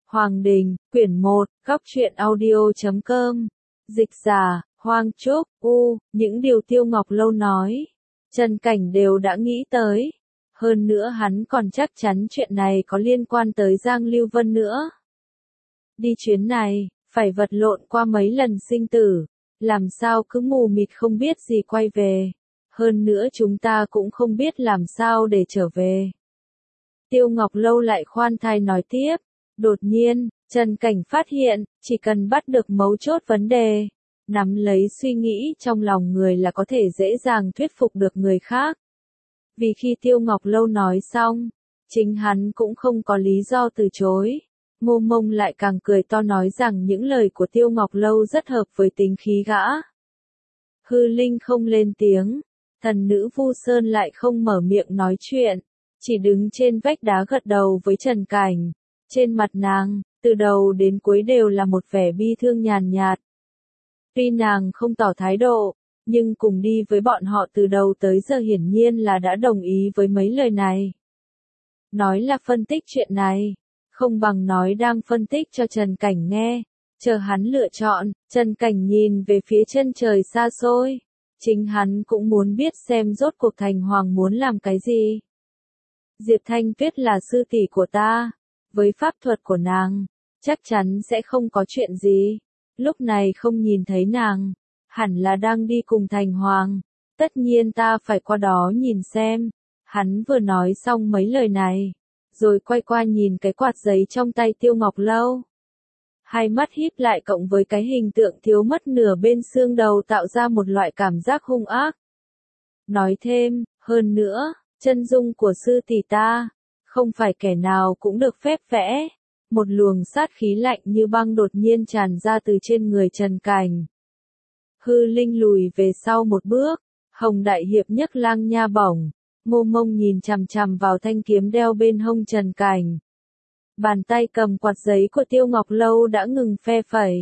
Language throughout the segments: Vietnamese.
Hoàng Đình, quyển 1, góc truyện audio.com. Dịch giả, Hoang Trúc, những điều Tiêu Ngọc Lâu nói, Trần Cảnh đều đã nghĩ tới. Hơn nữa hắn còn chắc chắn chuyện này có liên quan tới Giang Lưu Vân nữa. Đi chuyến này, phải vật lộn qua mấy lần sinh tử, làm sao cứ mù mịt không biết gì quay về. Hơn nữa chúng ta cũng không biết làm sao để trở về. Tiêu Ngọc Lâu lại khoan thai nói tiếp. Đột nhiên, Trần Cảnh phát hiện, chỉ cần bắt được mấu chốt vấn đề, nắm lấy suy nghĩ trong lòng người là có thể dễ dàng thuyết phục được người khác. Vì khi Tiêu Ngọc Lâu nói xong, chính hắn cũng không có lý do từ chối. Ngô Mông lại càng cười to nói rằng những lời của Tiêu Ngọc Lâu rất hợp với tính khí gã. Hư Linh không lên tiếng, thần nữ Vu Sơn lại không mở miệng nói chuyện, chỉ đứng trên vách đá gật đầu với Trần Cảnh. Trên mặt nàng, từ đầu đến cuối đều là một vẻ bi thương nhàn nhạt. Tuy nàng không tỏ thái độ, nhưng cùng đi với bọn họ từ đầu tới giờ hiển nhiên là đã đồng ý với mấy lời này. Nói là phân tích chuyện này, không bằng nói đang phân tích cho Trần Cảnh nghe, chờ hắn lựa chọn. Trần Cảnh nhìn về phía chân trời xa xôi, chính hắn cũng muốn biết xem rốt cuộc Thành Hoàng muốn làm cái gì. Diệp Thanh Tuyết là sư tỷ của ta. Với pháp thuật của nàng, chắc chắn sẽ không có chuyện gì. Lúc này không nhìn thấy nàng, hẳn là đang đi cùng Thành Hoàng. Tất nhiên ta phải qua đó nhìn xem. Hắn vừa nói xong mấy lời này, rồi quay qua nhìn cái quạt giấy trong tay Tiêu Ngọc Lâu. Hai mắt híp lại cộng với cái hình tượng thiếu mất nửa bên xương đầu tạo ra một loại cảm giác hung ác. Nói thêm, hơn nữa, chân dung của sư tỷ ta, không phải kẻ nào cũng được phép vẽ. Một luồng sát khí lạnh như băng đột nhiên tràn ra từ trên người Trần Cảnh. Hư Linh lùi về sau một bước, Hồng Đại Hiệp nhấc lang nha bổng, Ngô Mông nhìn chằm chằm vào thanh kiếm đeo bên hông Trần Cảnh. Bàn tay cầm quạt giấy của Tiêu Ngọc Lâu đã ngừng phe phẩy.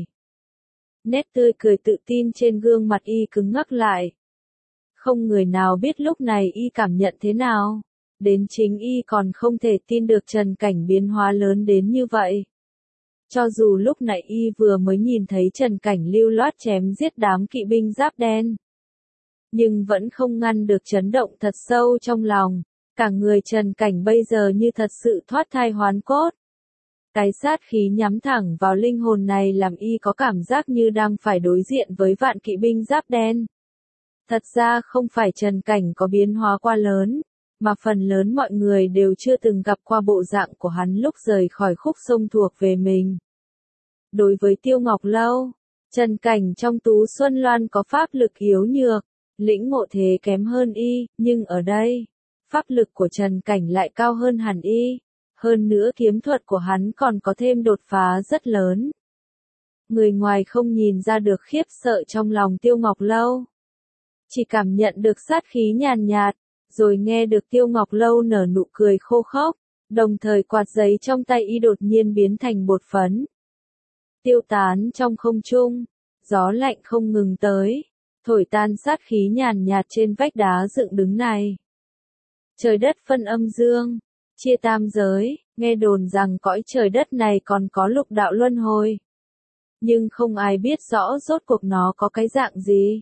Nét tươi cười tự tin trên gương mặt y cứng ngắc lại. Không người nào biết lúc này y cảm nhận thế nào. Đến chính y còn không thể tin được Trần Cảnh biến hóa lớn đến như vậy. Cho dù lúc nãy y vừa mới nhìn thấy Trần Cảnh lưu loát chém giết đám kỵ binh giáp đen, nhưng vẫn không ngăn được chấn động thật sâu trong lòng. Cả người Trần Cảnh bây giờ như thật sự thoát thai hoán cốt. Cái sát khí nhắm thẳng vào linh hồn này làm y có cảm giác như đang phải đối diện với vạn kỵ binh giáp đen. Thật ra không phải Trần Cảnh có biến hóa quá lớn, mà phần lớn mọi người đều chưa từng gặp qua bộ dạng của hắn lúc rời khỏi khúc sông thuộc về mình. Đối với Tiêu Ngọc Lâu, Trần Cảnh trong Tú Xuân Loan có pháp lực yếu nhược, lĩnh ngộ thế kém hơn y, nhưng ở đây, pháp lực của Trần Cảnh lại cao hơn hẳn y, hơn nữa kiếm thuật của hắn còn có thêm đột phá rất lớn. Người ngoài không nhìn ra được khiếp sợ trong lòng Tiêu Ngọc Lâu, chỉ cảm nhận được sát khí nhàn nhạt. Rồi nghe được Tiêu Ngọc Lâu nở nụ cười khô khốc, đồng thời quạt giấy trong tay y đột nhiên biến thành bột phấn. Tiêu tán trong không trung, gió lạnh không ngừng tới, thổi tan sát khí nhàn nhạt trên vách đá dựng đứng này. Trời đất phân âm dương, chia tam giới, nghe đồn rằng cõi trời đất này còn có lục đạo luân hồi. Nhưng không ai biết rõ rốt cuộc nó có cái dạng gì.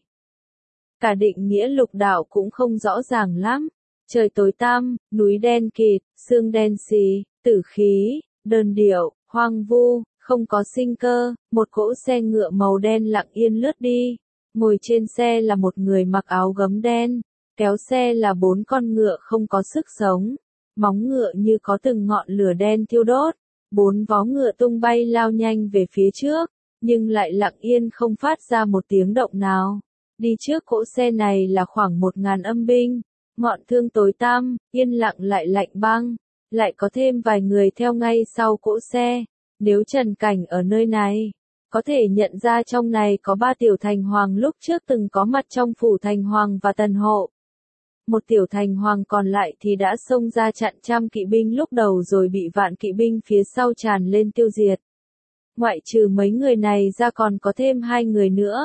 Cả định nghĩa lục đạo cũng không rõ ràng lắm. Trời tối tăm, núi đen kịt, sương đen xì, tử khí, đơn điệu, hoang vu, không có sinh cơ. Một cỗ xe ngựa màu đen lặng yên lướt đi. Ngồi trên xe là một người mặc áo gấm đen. Kéo xe là 4 con ngựa không có sức sống. Móng ngựa như có từng ngọn lửa đen thiêu đốt. 4 vó ngựa tung bay lao nhanh về phía trước, nhưng lại lặng yên không phát ra một tiếng động nào. Đi trước cỗ xe này là khoảng 1000 âm binh, ngọn thương tối tăm, yên lặng lại lạnh băng, lại có thêm vài người theo ngay sau cỗ xe. Nếu Trần Cảnh ở nơi này, có thể nhận ra trong này có 3 tiểu thành hoàng lúc trước từng có mặt trong phủ thành hoàng và tần hộ. Một tiểu thành hoàng còn lại thì đã xông ra chặn trăm kỵ binh lúc đầu rồi bị vạn kỵ binh phía sau tràn lên tiêu diệt. Ngoại trừ mấy người này ra còn có thêm 2 người nữa.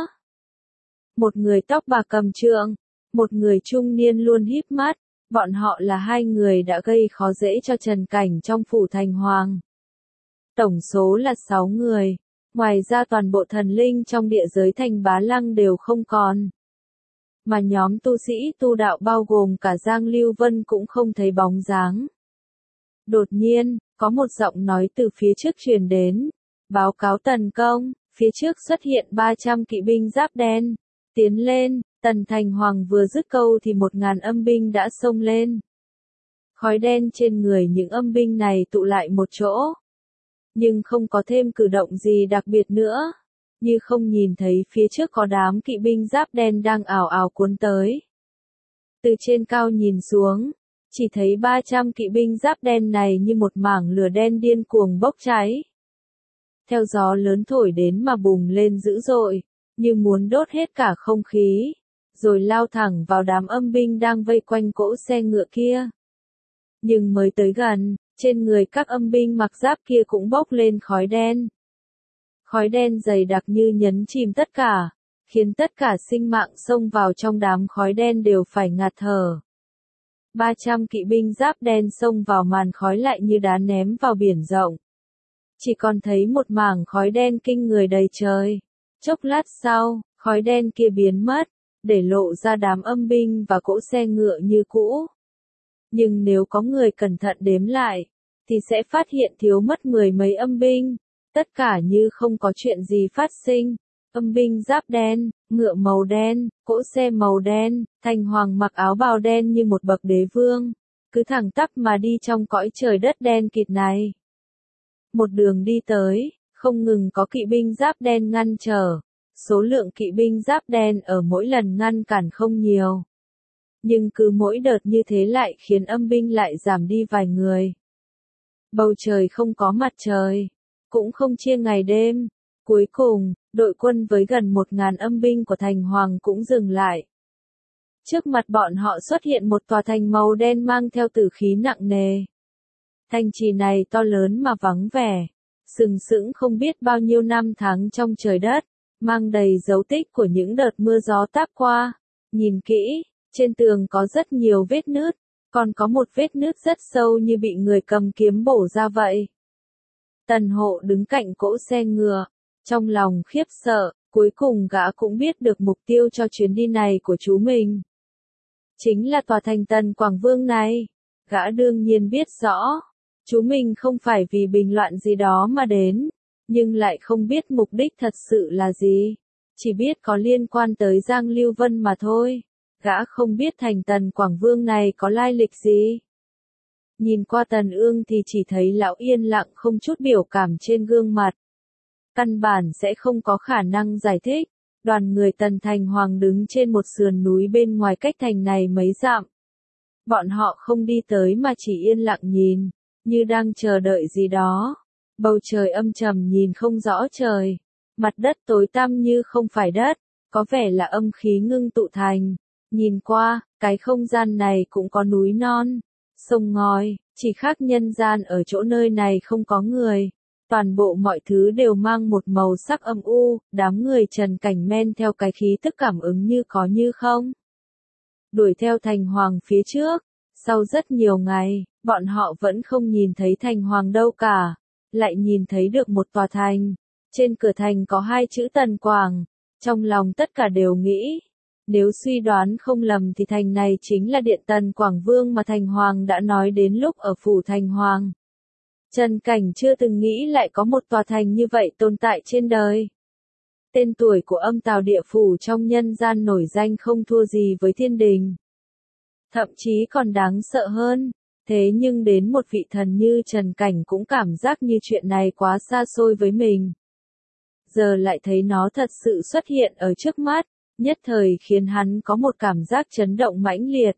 Một người tóc bạc cầm trượng, một người trung niên luôn híp mắt, bọn họ là 2 người đã gây khó dễ cho Trần Cảnh trong phủ thành hoàng. tổng số là 6 người. Ngoài ra toàn bộ thần linh trong địa giới thành Bá Lăng đều không còn. Mà nhóm tu sĩ tu đạo bao gồm cả Giang Lưu Vân cũng không thấy bóng dáng. Đột nhiên, có một giọng nói từ phía trước truyền đến. Báo cáo tần công, phía trước xuất hiện 300 kỵ binh giáp đen. Tiến lên, Tần Thành Hoàng vừa dứt câu thì 1000 âm binh đã xông lên. Khói đen trên người những âm binh này tụ lại một chỗ. Nhưng không có thêm cử động gì đặc biệt nữa. Như không nhìn thấy phía trước có đám kỵ binh giáp đen đang ào ào cuốn tới. Từ trên cao nhìn xuống, chỉ thấy 300 kỵ binh giáp đen này như một mảng lửa đen điên cuồng bốc cháy. Theo gió lớn thổi đến mà bùng lên dữ dội, như muốn đốt hết cả không khí, rồi lao thẳng vào đám âm binh đang vây quanh cỗ xe ngựa kia. Nhưng mới tới gần, trên người các âm binh mặc giáp kia cũng bốc lên khói đen. Khói đen dày đặc như nhấn chìm tất cả, khiến tất cả sinh mạng xông vào trong đám khói đen đều phải ngạt thở. 300 kỵ binh giáp đen xông vào màn khói lại như đá ném vào biển rộng. Chỉ còn thấy một mảng khói đen kinh người đầy trời. Chốc lát sau, khói đen kia biến mất, để lộ ra đám âm binh và cỗ xe ngựa như cũ. Nhưng nếu có người cẩn thận đếm lại, thì sẽ phát hiện thiếu mất 10 mấy âm binh. Tất cả như không có chuyện gì phát sinh. Âm binh giáp đen, ngựa màu đen, cỗ xe màu đen, Thành Hoàng mặc áo bào đen như một bậc đế vương. Cứ thẳng tắp mà đi trong cõi trời đất đen kịt này. Một đường đi tới, không ngừng có kỵ binh giáp đen ngăn trở. Số lượng kỵ binh giáp đen ở mỗi lần ngăn cản không nhiều. Nhưng cứ mỗi đợt như thế lại khiến âm binh lại giảm đi vài người. Bầu trời không có mặt trời, cũng không chia ngày đêm. Cuối cùng, đội quân với gần 1000 âm binh của Thành Hoàng cũng dừng lại. Trước mặt bọn họ xuất hiện một tòa thành màu đen mang theo tử khí nặng nề. Thành trì này to lớn mà vắng vẻ, sừng sững không biết bao nhiêu năm tháng trong trời đất, mang đầy dấu tích của những đợt mưa gió táp qua. Nhìn kỹ, trên tường có rất nhiều vết nứt, còn có một vết nứt rất sâu như bị người cầm kiếm bổ ra vậy. Tần Hộ đứng cạnh cỗ xe ngựa, trong lòng khiếp sợ, cuối cùng gã cũng biết được mục tiêu cho chuyến đi này của chú mình. Chính là tòa thành Tần Quảng Vương này. Gã đương nhiên biết rõ, chú mình không phải vì bình loạn gì đó mà đến, nhưng lại không biết mục đích thật sự là gì. Chỉ biết có liên quan tới Giang Lưu Vân mà thôi. Gã không biết thành Tần Quảng Vương này có lai lịch gì. Nhìn qua Tần Ương thì chỉ thấy lão yên lặng không chút biểu cảm trên gương mặt. Căn bản sẽ không có khả năng giải thích. Đoàn người Tần Thành Hoàng đứng trên một sườn núi bên ngoài cách thành này mấy dặm. Bọn họ không đi tới mà chỉ yên lặng nhìn, như đang chờ đợi gì đó. Bầu trời âm trầm nhìn không rõ trời. Mặt đất tối tăm như không phải đất, có vẻ là âm khí ngưng tụ thành. Nhìn qua, cái không gian này cũng có núi non, sông ngòi, chỉ khác nhân gian ở chỗ nơi này không có người. Toàn bộ mọi thứ đều mang một màu sắc âm u, đám người Trần Cảnh men theo cái khí tức cảm ứng như có như không. Đuổi theo Thành Hoàng phía trước, sau rất nhiều ngày, bọn họ vẫn không nhìn thấy Thành Hoàng đâu cả, lại nhìn thấy được một tòa thành. Trên cửa thành có 2 chữ Tần Quảng, trong lòng tất cả đều nghĩ. Nếu suy đoán không lầm thì thành này chính là điện Tần Quảng Vương mà Thành Hoàng đã nói đến lúc ở phủ Thành Hoàng. Trần Cảnh chưa từng nghĩ lại có một tòa thành như vậy tồn tại trên đời. Tên tuổi của Âm Tào Địa Phủ trong nhân gian nổi danh không thua gì với thiên đình. Thậm chí còn đáng sợ hơn. Thế nhưng đến một vị thần như Trần Cảnh cũng cảm giác như chuyện này quá xa xôi với mình. Giờ lại thấy nó thật sự xuất hiện ở trước mắt, nhất thời khiến hắn có một cảm giác chấn động mãnh liệt.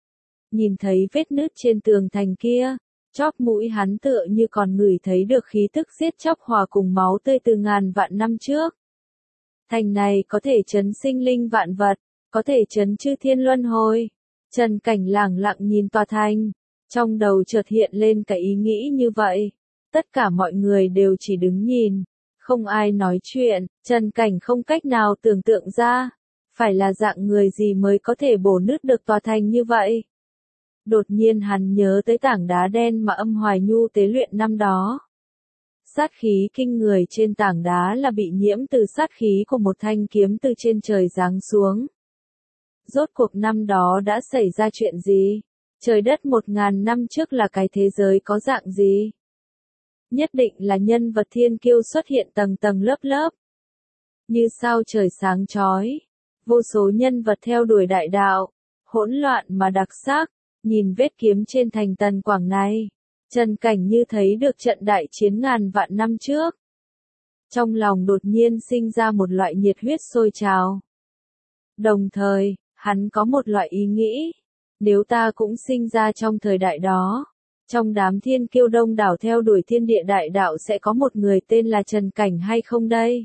Nhìn thấy vết nứt trên tường thành kia, chóp mũi hắn tựa như còn ngửi thấy được khí tức giết chóc hòa cùng máu tươi từ ngàn vạn năm trước. Thành này có thể trấn sinh linh vạn vật, có thể trấn chư thiên luân hồi. Trần Cảnh lẳng lặng nhìn tòa thành, trong đầu chợt hiện lên cái ý nghĩ như vậy. Tất cả mọi người đều chỉ đứng nhìn, không ai nói chuyện. Trần Cảnh không cách nào tưởng tượng ra, phải là dạng người gì mới có thể bổ nứt được tòa thành như vậy. Đột nhiên hắn nhớ tới tảng đá đen mà Âm Hoài Nhu tế luyện năm đó. Sát khí kinh người trên tảng đá là bị nhiễm từ sát khí của một thanh kiếm từ trên trời giáng xuống. Rốt cuộc năm đó đã xảy ra chuyện gì? Trời đất 1000 năm trước là cái thế giới có dạng gì? Nhất định là nhân vật thiên kiêu xuất hiện tầng tầng lớp lớp. Như sao trời sáng chói. Vô số nhân vật theo đuổi đại đạo. Hỗn loạn mà đặc sắc. Nhìn vết kiếm trên thành Tần Quảng này. Trần Cảnh như thấy được trận đại chiến ngàn vạn năm trước. Trong lòng đột nhiên sinh ra một loại nhiệt huyết sôi trào. Đồng thời, hắn có một loại ý nghĩ. Nếu ta cũng sinh ra trong thời đại đó, trong đám thiên kiêu đông đảo theo đuổi thiên địa đại đạo sẽ có một người tên là Trần Cảnh hay không đây?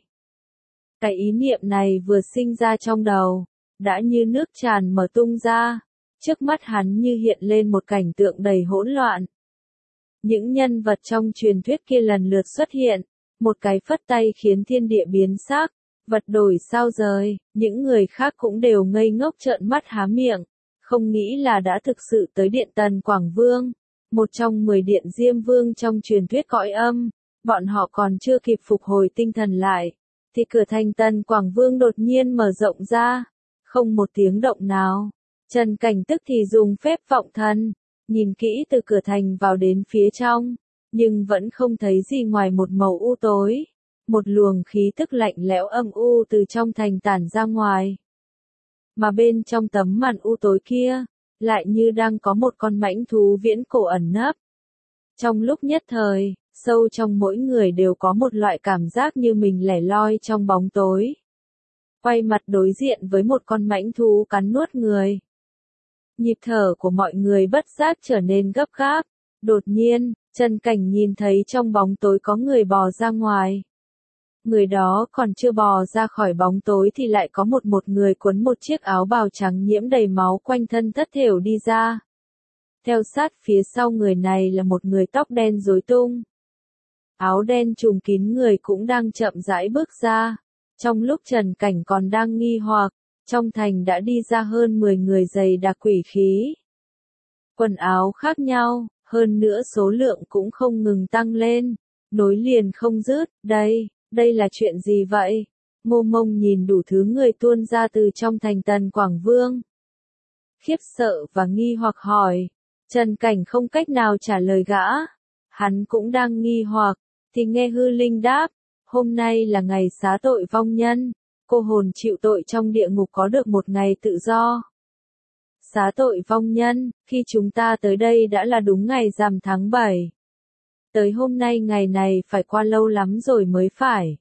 Cái ý niệm này vừa sinh ra trong đầu, đã như nước tràn mở tung ra. Trước mắt hắn như hiện lên một cảnh tượng đầy hỗn loạn. Những nhân vật trong truyền thuyết kia lần lượt xuất hiện, một cái phất tay khiến thiên địa biến sắc, vật đổi sao rời, những người khác cũng đều ngây ngốc trợn mắt há miệng, không nghĩ là đã thực sự tới điện Tần Quảng Vương, một trong 10 điện Diêm Vương trong truyền thuyết cõi âm, bọn họ còn chưa kịp phục hồi tinh thần lại, thì cửa thành Tần Quảng Vương đột nhiên mở rộng ra, không một tiếng động nào. Trần Cảnh tức thì dùng phép vọng thần, nhìn kỹ từ cửa thành vào đến phía trong, nhưng vẫn không thấy gì ngoài một màu u tối. Một luồng khí tức lạnh lẽo âm u từ trong thành tản ra ngoài. Mà bên trong tấm màn u tối kia, lại như đang có một con mãnh thú viễn cổ ẩn nấp. Trong lúc nhất thời, sâu trong mỗi người đều có một loại cảm giác như mình lẻ loi trong bóng tối. Quay mặt đối diện với một con mãnh thú cắn nuốt người. Nhịp thở của mọi người bất giác trở nên gấp gáp. Đột nhiên, Trần Cảnh nhìn thấy trong bóng tối có người bò ra ngoài. Người đó còn chưa bò ra khỏi bóng tối thì lại có một người cuốn một chiếc áo bào trắng nhiễm đầy máu quanh thân thất thểu đi ra. Theo sát phía sau người này là một người tóc đen rối tung. Áo đen trùm kín người cũng đang chậm rãi bước ra. Trong lúc Trần Cảnh còn đang nghi hoặc, trong thành đã đi ra hơn 10 người dày đặc quỷ khí. Quần áo khác nhau, hơn nữa số lượng cũng không ngừng tăng lên, nối liền không dứt. Đây là chuyện gì vậy? Ngô Mông nhìn đủ thứ người tuôn ra từ trong thành Tần Quảng Vương. Khiếp sợ và nghi hoặc hỏi. Trần Cảnh không cách nào trả lời gã. Hắn cũng đang nghi hoặc, thì nghe Hư Linh đáp, hôm nay là ngày xá tội vong nhân, cô hồn chịu tội trong địa ngục có được một ngày tự do. Xá tội vong nhân, khi chúng ta tới đây đã là đúng ngày rằm tháng 7. Tới hôm nay ngày này phải qua lâu lắm rồi mới phải.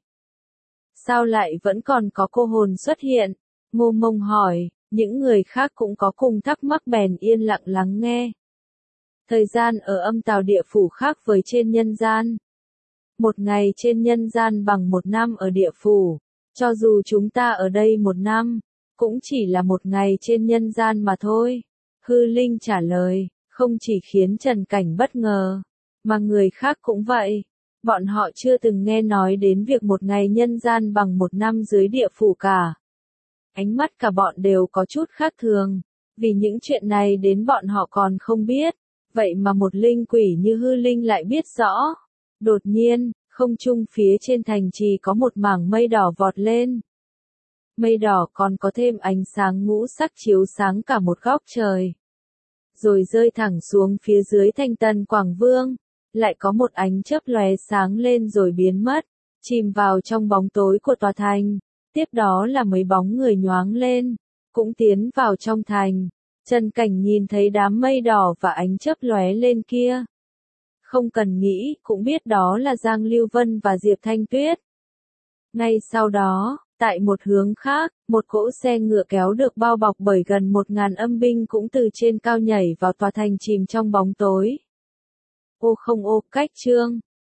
Sao lại vẫn còn có cô hồn xuất hiện? Ngô Mông hỏi, những người khác cũng có cùng thắc mắc bèn yên lặng lắng nghe. Thời gian ở âm tào địa phủ khác với trên nhân gian. Một ngày trên nhân gian bằng một năm ở địa phủ. Cho dù chúng ta ở đây một năm, cũng chỉ là một ngày trên nhân gian mà thôi. Hư Linh trả lời, không chỉ khiến Trần Cảnh bất ngờ, mà người khác cũng vậy. Bọn họ chưa từng nghe nói đến việc một ngày nhân gian bằng một năm dưới địa phủ cả. Ánh mắt cả bọn đều có chút khác thường, vì những chuyện này đến bọn họ còn không biết, vậy mà một linh quỷ như Hư Linh lại biết rõ. Đột nhiên, không trung phía trên thành trì có một mảng mây đỏ vọt lên. Mây đỏ còn có thêm ánh sáng ngũ sắc chiếu sáng cả một góc trời. Rồi rơi thẳng xuống phía dưới thành Tần Quảng Vương. Lại có một ánh chớp lóe sáng lên rồi biến mất, chìm vào trong bóng tối của tòa thành. Tiếp đó là mấy bóng người nhoáng lên, cũng tiến vào trong thành. Trần Cảnh nhìn thấy đám mây đỏ và ánh chớp lóe lên kia. Không cần nghĩ, cũng biết đó là Giang Lưu Vân và Diệp Thanh Tuyết. Ngay sau đó, tại một hướng khác, một cỗ xe ngựa kéo được bao bọc bởi gần 1000 âm binh cũng từ trên cao nhảy vào tòa thành chìm trong bóng tối. Ô không ô, cách chương.